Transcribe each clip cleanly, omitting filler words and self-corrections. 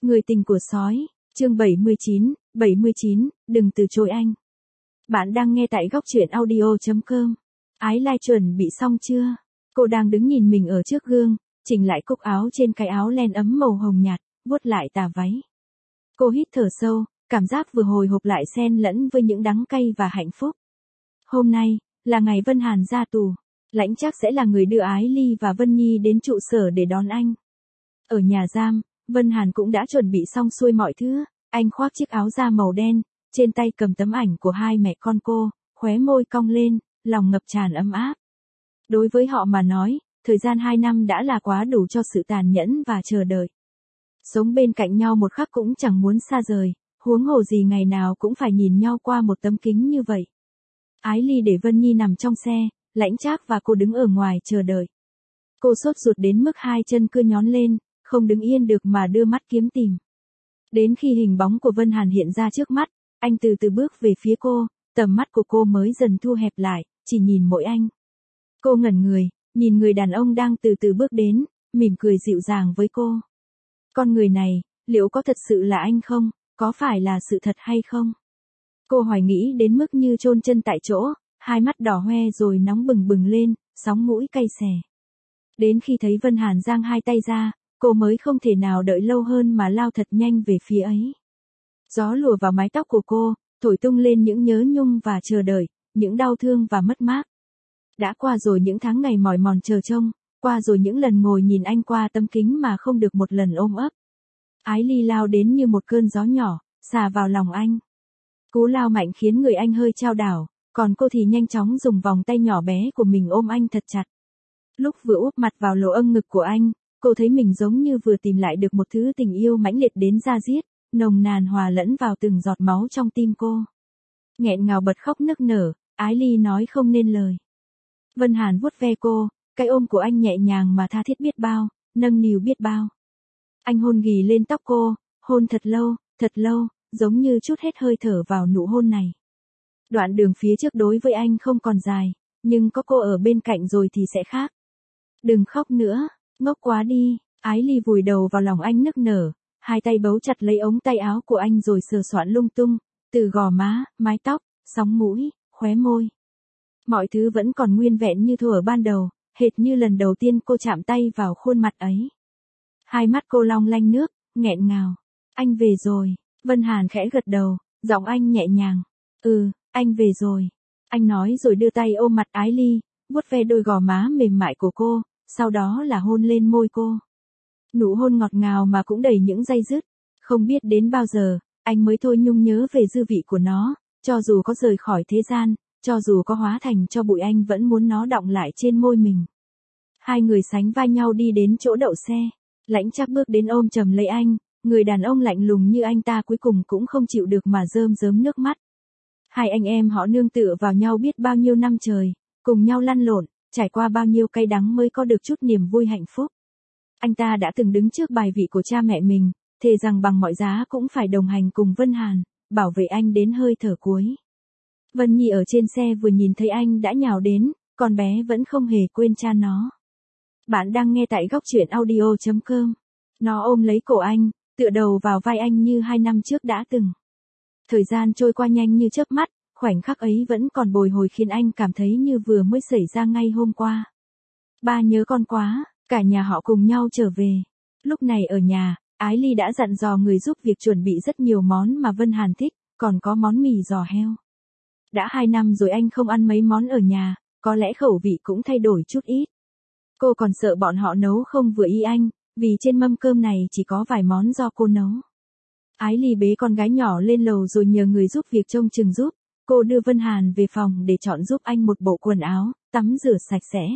Người tình của sói, chương 79, đừng từ chối anh. Bạn đang nghe tại góc truyện audio.com. Ái Lai chuẩn bị xong chưa? Cô đang đứng nhìn mình ở trước gương, chỉnh lại cúc áo trên cái áo len ấm màu hồng nhạt, vuốt lại tà váy. Cô hít thở sâu, cảm giác vừa hồi hộp lại xen lẫn với những đắng cay và hạnh phúc. Hôm nay, là ngày Vân Hàn ra tù. Lãnh Trác sẽ là người đưa Ái Ly và Vân Nhi đến trụ sở để đón anh. Ở nhà giam, Vân Hàn cũng đã chuẩn bị xong xuôi mọi thứ, anh khoác chiếc áo da màu đen, trên tay cầm tấm ảnh của hai mẹ con cô, khóe môi cong lên, lòng ngập tràn ấm áp. Đối với họ mà nói, thời gian 2 năm đã là quá đủ cho sự tàn nhẫn và chờ đợi. Sống bên cạnh nhau một khắc cũng chẳng muốn xa rời, huống hồ gì ngày nào cũng phải nhìn nhau qua một tấm kính như vậy. Ái Ly để Vân Nhi nằm trong xe, Lãnh Trác và cô đứng ở ngoài chờ đợi. Cô sốt ruột đến mức hai chân cứ nhón lên, không đứng yên được mà đưa mắt kiếm tìm. Đến khi hình bóng của Vân Hàn hiện ra trước mắt, anh từ từ bước về phía cô, tầm mắt của cô mới dần thu hẹp lại, chỉ nhìn mỗi anh. Cô ngẩn người, nhìn người đàn ông đang từ từ bước đến, mỉm cười dịu dàng với cô. Con người này, liệu có thật sự là anh không, có phải là sự thật hay không? Cô hoài nghĩ đến mức như chôn chân tại chỗ, hai mắt đỏ hoe rồi nóng bừng bừng lên, sóng mũi cay xè. Đến khi thấy Vân Hàn giang hai tay ra, cô mới không thể nào đợi lâu hơn mà lao thật nhanh về phía ấy. Gió lùa vào mái tóc của cô, thổi tung lên những nhớ nhung và chờ đợi, những đau thương và mất mát. Đã qua rồi những tháng ngày mỏi mòn chờ trông, qua rồi những lần ngồi nhìn anh qua tấm kính mà không được một lần ôm ấp. Ái Ly lao đến như một cơn gió nhỏ, xà vào lòng anh. Cú lao mạnh khiến người anh hơi chao đảo, còn cô thì nhanh chóng dùng vòng tay nhỏ bé của mình ôm anh thật chặt. Lúc vừa úp mặt vào lỗ âng ngực của anh, cô thấy mình giống như vừa tìm lại được một thứ tình yêu mãnh liệt đến da diết, nồng nàn hòa lẫn vào từng giọt máu trong tim cô. Nghẹn ngào bật khóc nức nở, Ái Ly nói không nên lời. Vân Hàn vuốt ve cô, cái ôm của anh nhẹ nhàng mà tha thiết biết bao, nâng niu biết bao. Anh hôn ghì lên tóc cô, hôn thật lâu, giống như trút hết hơi thở vào nụ hôn này. Đoạn đường phía trước đối với anh không còn dài, nhưng có cô ở bên cạnh rồi thì sẽ khác. Đừng khóc nữa, ngốc quá đi. Ái Ly vùi đầu vào lòng anh nức nở, hai tay bấu chặt lấy ống tay áo của anh rồi sờ soạn lung tung, từ gò má, mái tóc, sóng mũi, khóe môi. Mọi thứ vẫn còn nguyên vẹn như thuở ban đầu, hệt như lần đầu tiên cô chạm tay vào khuôn mặt ấy. Hai mắt cô long lanh nước, nghẹn ngào. Anh về rồi. Vân Hàn khẽ gật đầu, giọng anh nhẹ nhàng. Anh về rồi. Anh nói rồi đưa tay ôm mặt Ái Ly, vuốt ve đôi gò má mềm mại của cô, sau đó là hôn lên môi cô. Nụ hôn ngọt ngào mà cũng đầy những day dứt. Không biết đến bao giờ, anh mới thôi nhung nhớ về dư vị của nó, cho dù có rời khỏi thế gian, cho dù có hóa thành cho bụi anh vẫn muốn nó đọng lại trên môi mình. Hai người sánh vai nhau đi đến chỗ đậu xe. Lãnh Trác bước đến ôm chầm lấy anh, người đàn ông lạnh lùng như anh ta cuối cùng cũng không chịu được mà rơm rớm nước mắt. Hai anh em họ nương tựa vào nhau biết bao nhiêu năm trời, cùng nhau lăn lộn, trải qua bao nhiêu cay đắng mới có được chút niềm vui hạnh phúc. Anh ta đã từng đứng trước bài vị của cha mẹ mình, thề rằng bằng mọi giá cũng phải đồng hành cùng Vân Hàn, bảo vệ anh đến hơi thở cuối. Vân Nhi ở trên xe vừa nhìn thấy anh đã nhào đến, con bé vẫn không hề quên cha nó. Bạn đang nghe tại góc truyện audio.com. Nó ôm lấy cổ anh, tựa đầu vào vai anh như 2 năm trước đã từng. Thời gian trôi qua nhanh như chớp mắt, khoảnh khắc ấy vẫn còn bồi hồi khiến anh cảm thấy như vừa mới xảy ra ngay hôm qua. Ba nhớ con quá, cả nhà họ cùng nhau trở về. Lúc này ở nhà, Ái Ly đã dặn dò người giúp việc chuẩn bị rất nhiều món mà Vân Hàn thích, còn có món mì giò heo. Đã 2 năm rồi anh không ăn mấy món ở nhà, có lẽ khẩu vị cũng thay đổi chút ít. Cô còn sợ bọn họ nấu không vừa ý anh, vì trên mâm cơm này chỉ có vài món do cô nấu. Ái Ly bế con gái nhỏ lên lầu rồi nhờ người giúp việc trông chừng giúp. Cô đưa Vân Hàn về phòng để chọn giúp anh một bộ quần áo, tắm rửa sạch sẽ.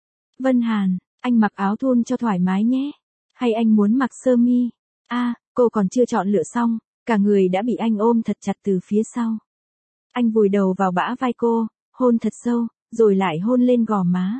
Vân Hàn, anh mặc áo thun cho thoải mái nhé. Hay anh muốn mặc sơ mi? Cô còn chưa chọn lựa xong, cả người đã bị anh ôm thật chặt từ phía sau. Anh vùi đầu vào bả vai cô, hôn thật sâu, rồi lại hôn lên gò má.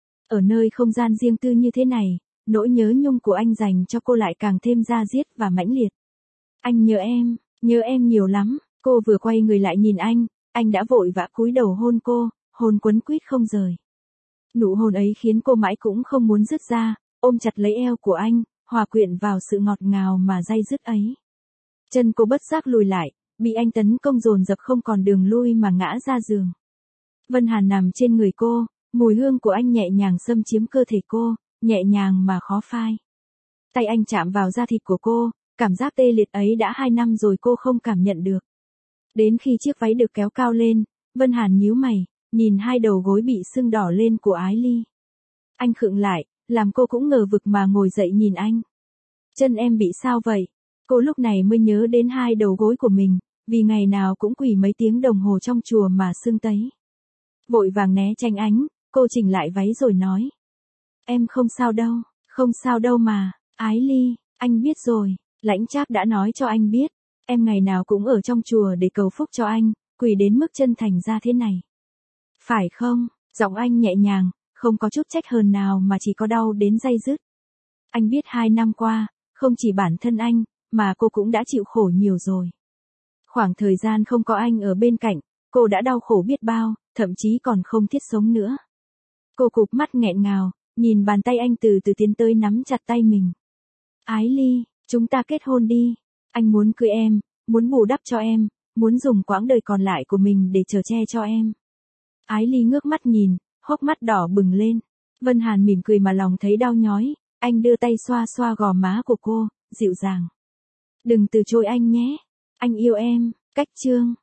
Ở nơi không gian riêng tư như thế này, nỗi nhớ nhung của anh dành cho cô lại càng thêm da diết và mãnh liệt. Anh nhớ em nhiều lắm. Cô vừa quay người lại nhìn anh đã vội vã cúi đầu hôn cô, hôn quấn quýt không rời. Nụ hôn ấy khiến cô mãi cũng không muốn dứt ra, ôm chặt lấy eo của anh, hòa quyện vào sự ngọt ngào mà day dứt ấy. Chân cô bất giác lùi lại, bị anh tấn công dồn dập không còn đường lui mà ngã ra giường. Vân Hàn nằm trên người cô, mùi hương của anh nhẹ nhàng xâm chiếm cơ thể cô, nhẹ nhàng mà khó phai. Tay anh chạm vào da thịt của cô, cảm giác tê liệt ấy đã 2 năm rồi cô không cảm nhận được. Đến khi chiếc váy được kéo cao lên, Vân Hàn nhíu mày, nhìn hai đầu gối bị sưng đỏ lên của Ái Ly. Anh khựng lại, làm cô cũng ngờ vực mà ngồi dậy nhìn anh. Chân em bị sao vậy? Cô lúc này mới nhớ đến hai đầu gối của mình, vì ngày nào cũng quỳ mấy tiếng đồng hồ trong chùa mà sưng tấy. Vội vàng né tránh ánh, cô chỉnh lại váy rồi nói. Em không sao đâu mà, Ái Ly, anh biết rồi, Lãnh Trác đã nói cho anh biết, em ngày nào cũng ở trong chùa để cầu phúc cho anh, quỳ đến mức chân thành ra thế này. Phải không? Giọng anh nhẹ nhàng, không có chút trách hờn nào mà chỉ có đau đến day dứt. Anh biết 2 năm qua, không chỉ bản thân anh, mà cô cũng đã chịu khổ nhiều rồi. Khoảng thời gian không có anh ở bên cạnh, cô đã đau khổ biết bao, thậm chí còn không thiết sống nữa. Cô cụp mắt nghẹn ngào, nhìn bàn tay anh từ từ tiến tới nắm chặt tay mình. Ái Ly, chúng ta kết hôn đi. Anh muốn cưới em, muốn bù đắp cho em, muốn dùng quãng đời còn lại của mình để chở che cho em. Ái Ly ngước mắt nhìn, hốc mắt đỏ bừng lên. Vân Hàn mỉm cười mà lòng thấy đau nhói, anh đưa tay xoa xoa gò má của cô, dịu dàng. Đừng từ chối anh nhé, anh yêu em. Cách chương